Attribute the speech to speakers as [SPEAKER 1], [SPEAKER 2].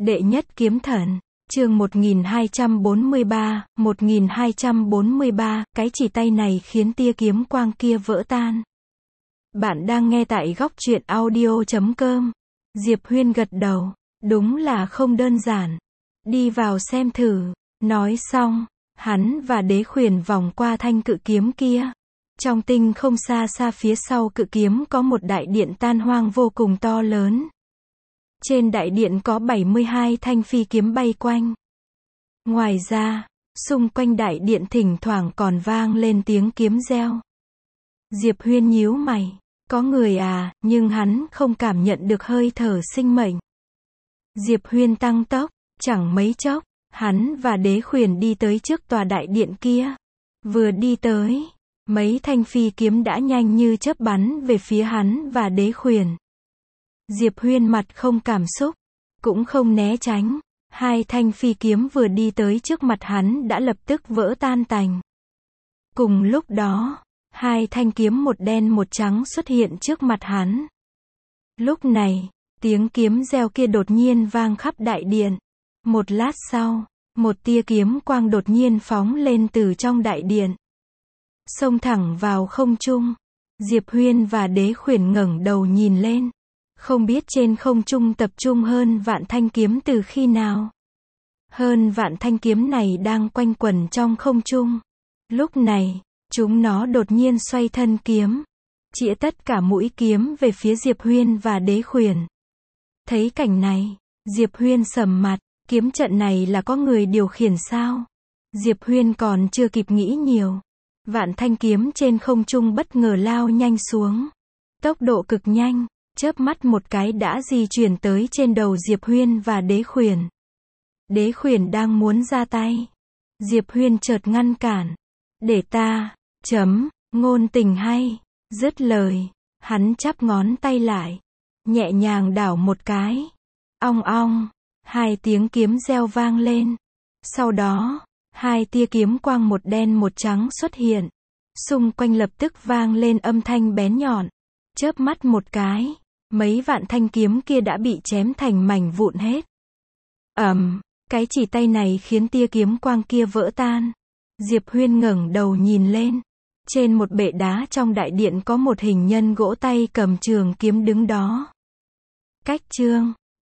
[SPEAKER 1] Đệ nhất kiếm thần, chương 1243, cái chỉ tay này khiến tia kiếm quang kia vỡ tan. Bạn đang nghe tại góc truyện audio.com. Diệp Huyên gật đầu, đúng là không đơn giản. Đi vào xem thử, nói xong, hắn và Đế Khuyển vòng qua thanh cự kiếm kia. Trong tinh không xa xa phía sau cự kiếm có một đại điện tan hoang vô cùng to lớn. Trên đại điện có 72 thanh phi kiếm bay quanh. Ngoài ra, xung quanh đại điện thỉnh thoảng còn vang lên tiếng kiếm reo. Diệp Huyên nhíu mày, có người à, nhưng hắn không cảm nhận được hơi thở sinh mệnh. Diệp Huyên tăng tốc, chẳng mấy chốc, hắn và Đế Khuyển đi tới trước tòa đại điện kia. Vừa đi tới, mấy thanh phi kiếm đã nhanh như chớp bắn về phía hắn và Đế Khuyển. Diệp Huyên mặt không cảm xúc, cũng không né tránh. Hai thanh phi kiếm vừa đi tới trước mặt hắn đã lập tức vỡ tan tành. Cùng lúc đó, hai thanh kiếm một đen một trắng xuất hiện trước mặt hắn. Lúc này, tiếng kiếm reo kia đột nhiên vang khắp đại điện. Một lát sau, một tia kiếm quang đột nhiên phóng lên từ trong đại điện, xông thẳng vào không trung. Diệp Huyên và Đế Khuyển ngẩng đầu nhìn lên. Không biết trên không trung tập trung hơn vạn thanh kiếm từ khi nào. Hơn vạn thanh kiếm này đang quanh quẩn trong không trung. Lúc này, chúng nó đột nhiên xoay thân kiếm, chĩa tất cả mũi kiếm về phía Diệp Huyên và Đế Khuyển. Thấy cảnh này, Diệp Huyên sầm mặt, kiếm trận này là có người điều khiển sao? Diệp Huyên còn chưa kịp nghĩ nhiều. Vạn thanh kiếm trên không trung bất ngờ lao nhanh xuống. Tốc độ cực nhanh. Chớp mắt một cái đã di chuyển tới trên đầu Diệp Huyên và Đế Khuyển. Đế Khuyển đang muốn ra tay. Diệp Huyên chợt ngăn cản. Để ta, ngôn tình hay. Dứt lời, hắn chắp ngón tay lại. Nhẹ nhàng đảo một cái. Ong ong, hai tiếng kiếm reo vang lên. Sau đó, hai tia kiếm quang một đen một trắng xuất hiện. Xung quanh lập tức vang lên âm thanh bén nhọn. Chớp mắt một cái, mấy vạn thanh kiếm kia đã bị chém thành mảnh vụn hết. Cái chỉ tay này khiến tia kiếm quang kia vỡ tan. Diệp Huyên ngẩng đầu nhìn lên. Trên một bệ đá trong đại điện có một hình nhân gỗ tay cầm trường kiếm đứng đó. Cách chương